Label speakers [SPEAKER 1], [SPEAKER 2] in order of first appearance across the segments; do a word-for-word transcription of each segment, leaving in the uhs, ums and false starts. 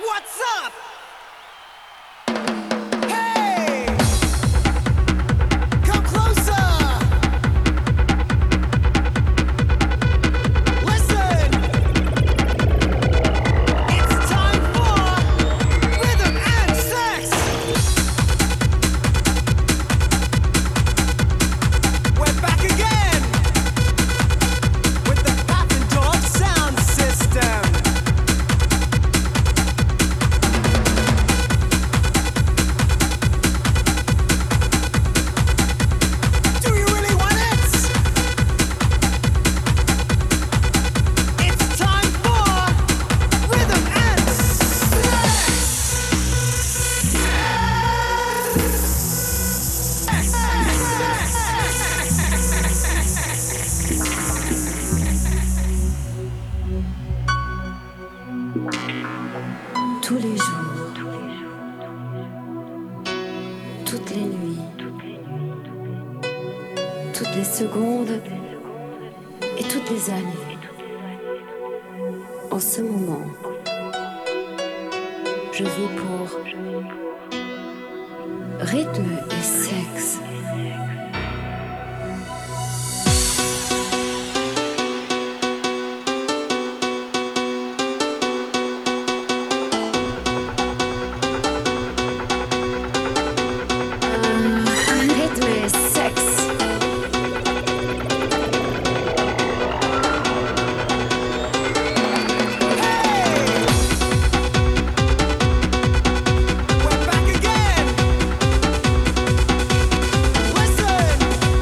[SPEAKER 1] What's up? Hey! Come closer! Listen! It's time for rhythm and sex! We're back again! With the Pappendorf sound system! Do you really want it? It's time for rhythm and
[SPEAKER 2] Tous les jours, toutes les nuits, toutes les secondes et toutes les années. En ce moment, je vis pour rythme et sexe. Rythme et sexe.
[SPEAKER 1] we're back again! Listen!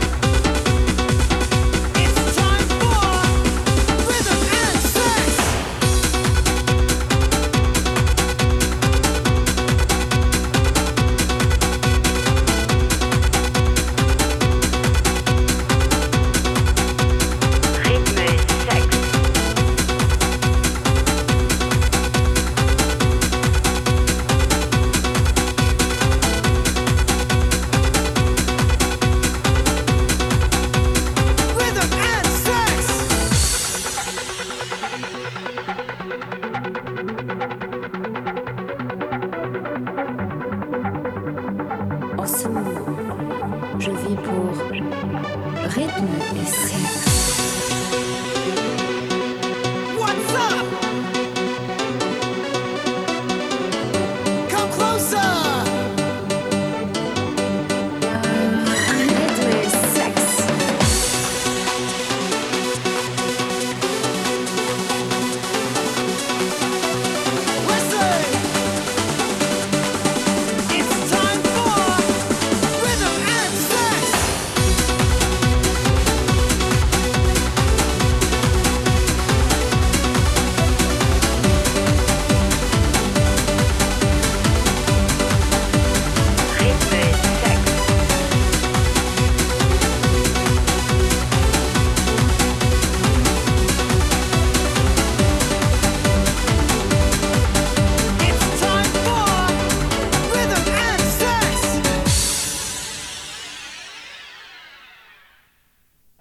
[SPEAKER 1] It's time for rhythm and sex!
[SPEAKER 2] Rythme et sexe.
[SPEAKER 1] Rhythm and sex!
[SPEAKER 2] En ce moment, je vis pour rythme et sexe.